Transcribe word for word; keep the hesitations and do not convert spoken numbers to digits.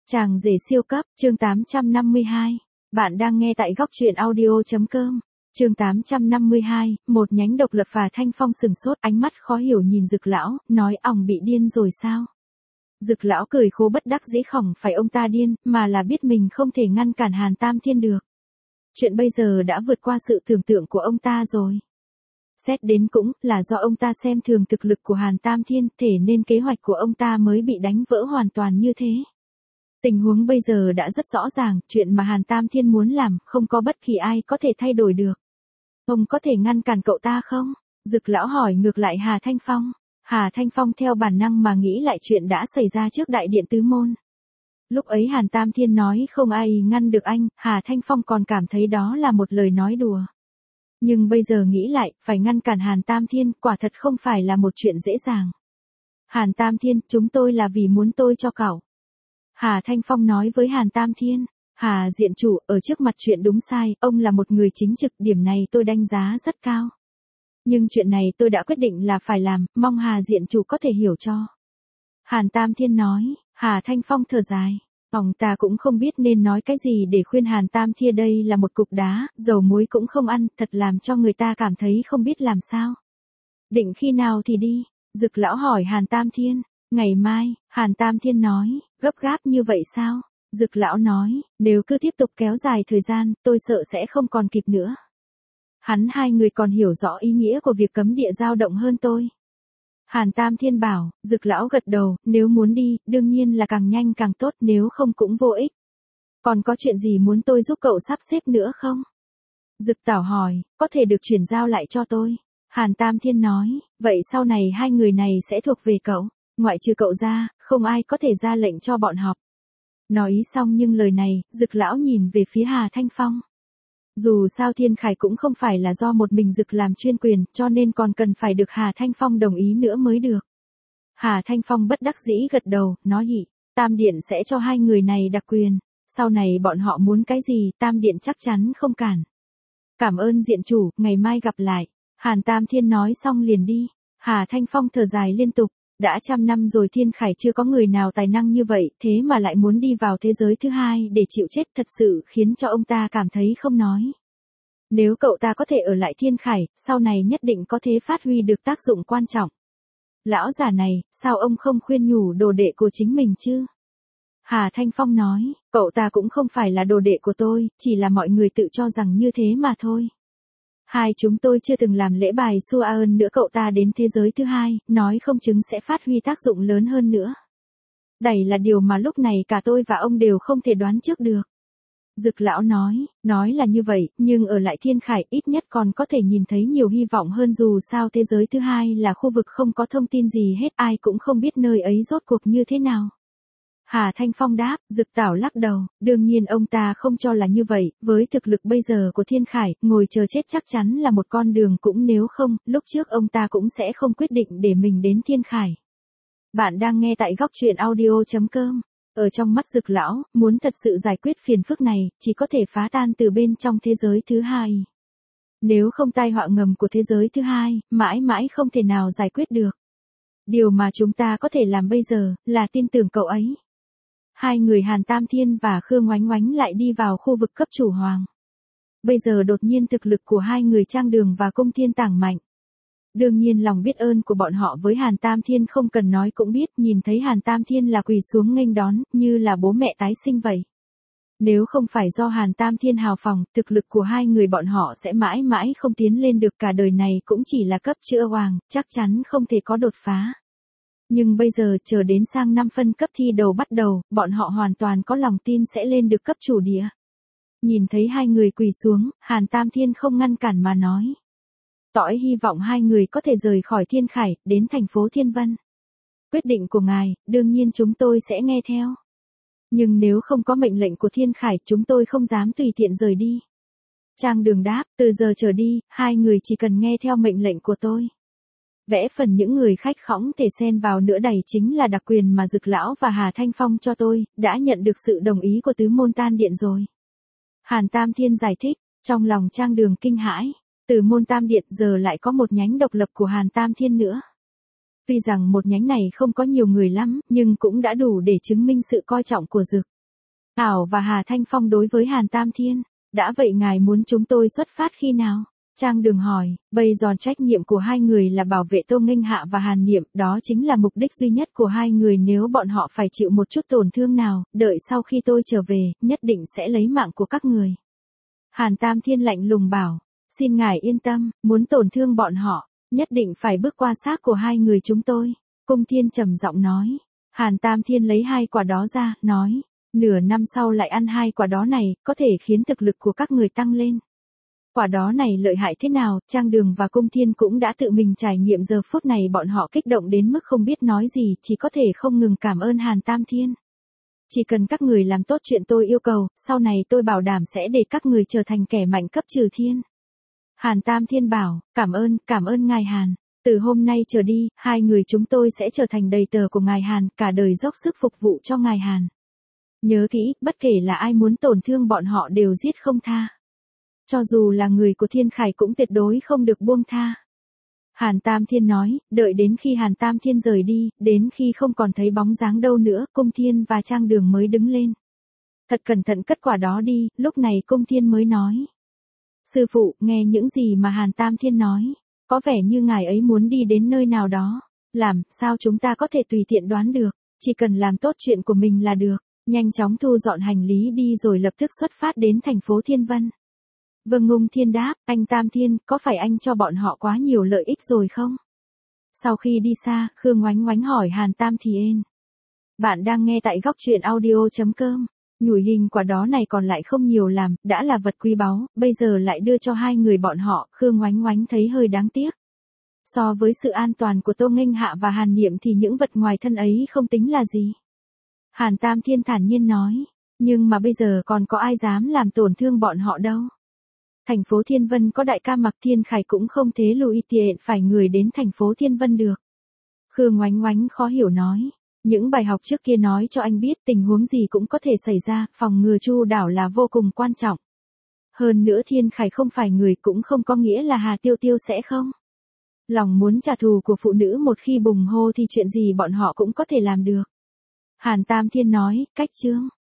Chàng rể siêu cấp, chương tám trăm năm mươi hai. Bạn đang nghe tại góc truyện audio.com. Chương tám trăm năm mươi hai, một nhánh độc lập. Phà Thanh Phong sừng sốt, ánh mắt khó hiểu nhìn Dực lão, nói ỏng bị điên rồi sao? Dực lão cười khổ bất đắc dĩ, khỏng phải ông ta điên, mà là biết mình không thể ngăn cản Hàn Tam Thiên được. Chuyện bây giờ đã vượt qua sự tưởng tượng của ông ta rồi. Xét đến cũng là do ông ta xem thường thực lực của Hàn Tam Thiên, thể nên kế hoạch của ông ta mới bị đánh vỡ hoàn toàn như thế. Tình huống bây giờ đã rất rõ ràng, chuyện mà Hàn Tam Thiên muốn làm, không có bất kỳ ai có thể thay đổi được. Ông có thể ngăn cản cậu ta không? Dực lão hỏi ngược lại Hà Thanh Phong. Hà Thanh Phong theo bản năng mà nghĩ lại chuyện đã xảy ra trước đại điện tứ môn. Lúc ấy Hàn Tam Thiên nói không ai ngăn được anh, Hà Thanh Phong còn cảm thấy đó là một lời nói đùa. Nhưng bây giờ nghĩ lại, phải ngăn cản Hàn Tam Thiên, quả thật không phải là một chuyện dễ dàng. Hàn Tam Thiên, chúng tôi là vì muốn tôi cho cậu. Hà Thanh Phong nói với Hàn Tam Thiên. Hà diện chủ, ở trước mặt chuyện đúng sai, ông là một người chính trực, điểm này tôi đánh giá rất cao. Nhưng chuyện này tôi đã quyết định là phải làm, mong Hà diện chủ có thể hiểu cho. Hàn Tam Thiên nói. Hà Thanh Phong thở dài. Ông ta cũng không biết nên nói cái gì để khuyên Hàn Tam Thiên, đây là một cục đá, dầu muối cũng không ăn, thật làm cho người ta cảm thấy không biết làm sao. Định khi nào thì đi? Dực lão hỏi Hàn Tam Thiên. Ngày mai, Hàn Tam Thiên nói. Gấp gáp như vậy sao? Dực lão nói, nếu cứ tiếp tục kéo dài thời gian, tôi sợ sẽ không còn kịp nữa. Hắn hai người còn hiểu rõ ý nghĩa của việc cấm địa dao động hơn tôi. Hàn Tam Thiên bảo. Dực lão gật đầu, nếu muốn đi, đương nhiên là càng nhanh càng tốt, nếu không cũng vô ích. Còn có chuyện gì muốn tôi giúp cậu sắp xếp nữa không? Dực tảo hỏi, có thể được chuyển giao lại cho tôi. Hàn Tam Thiên nói, vậy sau này hai người này sẽ thuộc về cậu, ngoại trừ cậu ra, không ai có thể ra lệnh cho bọn họ. Nói xong nhưng lời này, Dực lão nhìn về phía Hà Thanh Phong. Dù sao Thiên Khải cũng không phải là do một mình Dực làm chuyên quyền, cho nên còn cần phải được Hà Thanh Phong đồng ý nữa mới được. Hà Thanh Phong bất đắc dĩ gật đầu, nói hỉ, Tam Điện sẽ cho hai người này đặc quyền, sau này bọn họ muốn cái gì, Tam Điện chắc chắn không cản. Cảm ơn diện chủ, ngày mai gặp lại. Hàn Tam Thiên nói xong liền đi. Hà Thanh Phong thở dài liên tục. Đã trăm năm rồi Thiên Khải chưa có người nào tài năng như vậy, thế mà lại muốn đi vào thế giới thứ hai để chịu chết, thật sự khiến cho ông ta cảm thấy không nói. Nếu cậu ta có thể ở lại Thiên Khải, sau này nhất định có thể phát huy được tác dụng quan trọng. Lão già này, sao ông không khuyên nhủ đồ đệ của chính mình chứ? Hà Thanh Phong nói, cậu ta cũng không phải là đồ đệ của tôi, chỉ là mọi người tự cho rằng như thế mà thôi. Hai chúng tôi chưa từng làm lễ bài xua ơn nữa, cậu ta đến thế giới thứ hai, nói không chứng sẽ phát huy tác dụng lớn hơn nữa. Đây là điều mà lúc này cả tôi và ông đều không thể đoán trước được. Dực lão nói, nói là như vậy, nhưng ở lại Thiên Khải ít nhất còn có thể nhìn thấy nhiều hy vọng hơn, dù sao thế giới thứ hai là khu vực không có thông tin gì hết, ai cũng không biết nơi ấy rốt cuộc như thế nào. Hà Thanh Phong đáp. Dực tảo lắc đầu, đương nhiên ông ta không cho là như vậy, với thực lực bây giờ của Thiên Khải, ngồi chờ chết chắc chắn là một con đường, cũng nếu không, lúc trước ông ta cũng sẽ không quyết định để mình đến Thiên Khải. Bạn đang nghe tại góc truyện audio.com. Ở trong mắt Dực lão, muốn thật sự giải quyết phiền phức này, chỉ có thể phá tan từ bên trong thế giới thứ hai. Nếu không tai họa ngầm của thế giới thứ hai, mãi mãi không thể nào giải quyết được. Điều mà chúng ta có thể làm bây giờ, là tin tưởng cậu ấy. Hai người Hàn Tam Thiên và Khương Oánh Oánh lại đi vào khu vực cấp chủ hoàng. Bây giờ đột nhiên thực lực của hai người Trang Đường và Cung Thiên Tảng mạnh. Đương nhiên lòng biết ơn của bọn họ với Hàn Tam Thiên không cần nói cũng biết, nhìn thấy Hàn Tam Thiên là quỳ xuống nghênh đón, như là bố mẹ tái sinh vậy. Nếu không phải do Hàn Tam Thiên hào phóng, thực lực của hai người bọn họ sẽ mãi mãi không tiến lên được, cả đời này cũng chỉ là cấp chữa hoàng, chắc chắn không thể có đột phá. Nhưng bây giờ chờ đến sang năm phân cấp thi đầu bắt đầu, bọn họ hoàn toàn có lòng tin sẽ lên được cấp chủ địa. Nhìn thấy hai người quỳ xuống, Hàn Tam Thiên không ngăn cản mà nói. Tỏi hy vọng hai người có thể rời khỏi Thiên Khải, đến thành phố Thiên Vân. Quyết định của ngài, đương nhiên chúng tôi sẽ nghe theo. Nhưng nếu không có mệnh lệnh của Thiên Khải, chúng tôi không dám tùy tiện rời đi. Trang Đường đáp, từ giờ trở đi, hai người chỉ cần nghe theo mệnh lệnh của tôi. Vẽ phần những người khách khõng thể xen vào nữa, đầy chính là đặc quyền mà Dực lão và Hà Thanh Phong cho tôi, đã nhận được sự đồng ý của tứ môn Tam Điện rồi. Hàn Tam Thiên giải thích, trong lòng Trang Đường kinh hãi, từ môn Tam Điện giờ lại có một nhánh độc lập của Hàn Tam Thiên nữa. Tuy rằng một nhánh này không có nhiều người lắm, nhưng cũng đã đủ để chứng minh sự coi trọng của Dực. Ảo và Hà Thanh Phong đối với Hàn Tam Thiên. Đã vậy ngài muốn chúng tôi xuất phát khi nào? Trang Đường hỏi, bây giờ trách nhiệm của hai người là bảo vệ Tô Nghênh Hạ và Hàn Niệm, đó chính là mục đích duy nhất của hai người, nếu bọn họ phải chịu một chút tổn thương nào, đợi sau khi tôi trở về, nhất định sẽ lấy mạng của các người. Hàn Tam Thiên lạnh lùng bảo, xin ngài yên tâm, muốn tổn thương bọn họ, nhất định phải bước qua xác của hai người chúng tôi. Cung Thiên trầm giọng nói. Hàn Tam Thiên lấy hai quả đó ra, nói, nửa năm sau lại ăn hai quả đó này, có thể khiến thực lực của các người tăng lên. Quả đó này lợi hại thế nào, Trang Đường và Cung Thiên cũng đã tự mình trải nghiệm, giờ phút này bọn họ kích động đến mức không biết nói gì, chỉ có thể không ngừng cảm ơn Hàn Tam Thiên. Chỉ cần các người làm tốt chuyện tôi yêu cầu, sau này tôi bảo đảm sẽ để các người trở thành kẻ mạnh cấp trừ thiên. Hàn Tam Thiên bảo, cảm ơn, cảm ơn ngài Hàn. Từ hôm nay trở đi, hai người chúng tôi sẽ trở thành đầy tờ của ngài Hàn, cả đời dốc sức phục vụ cho ngài Hàn. Nhớ kỹ, bất kể là ai muốn tổn thương bọn họ đều giết không tha. Cho dù là người của Thiên Khải cũng tuyệt đối không được buông tha. Hàn Tam Thiên nói, đợi đến khi Hàn Tam Thiên rời đi, đến khi không còn thấy bóng dáng đâu nữa, Cung Thiên và Trang Đường mới đứng lên. Thật cẩn thận cất quả đó đi, lúc này Cung Thiên mới nói. Sư phụ, nghe những gì mà Hàn Tam Thiên nói, có vẻ như ngài ấy muốn đi đến nơi nào đó. Làm, sao chúng ta có thể tùy tiện đoán được, chỉ cần làm tốt chuyện của mình là được. Nhanh chóng thu dọn hành lý đi rồi lập tức xuất phát đến thành phố Thiên Vân. Vâng, Ngông Thiên đáp, anh Tam Thiên, có phải anh cho bọn họ quá nhiều lợi ích rồi không? Sau khi đi xa, Khương Ngoánh Ngoánh hỏi Hàn Tam Thiên. Bạn đang nghe tại góc truyện audio chấm com. Nhủi hình quả đó này còn lại không nhiều làm, đã là vật quý báu, bây giờ lại đưa cho hai người bọn họ, Khương Ngoánh Ngoánh thấy hơi đáng tiếc. So với sự an toàn của Tô Nghênh Hạ và Hàn Niệm thì những vật ngoài thân ấy không tính là gì. Hàn Tam Thiên thản nhiên nói, nhưng mà bây giờ còn có ai dám làm tổn thương bọn họ đâu. Thành phố Thiên Vân có đại ca Mạc Thiên Khải cũng không thế lùi tiện phải người đến thành phố Thiên Vân được. Khương Ngoánh Ngoánh khó hiểu nói, những bài học trước kia nói cho anh biết tình huống gì cũng có thể xảy ra, phòng ngừa chu đảo là vô cùng quan trọng. Hơn nữa Thiên Khải không phải người cũng không có nghĩa là Hà Tiêu Tiêu sẽ không. Lòng muốn trả thù của phụ nữ một khi bùng hô thì chuyện gì bọn họ cũng có thể làm được. Hàn Tam Thiên nói, cách chương.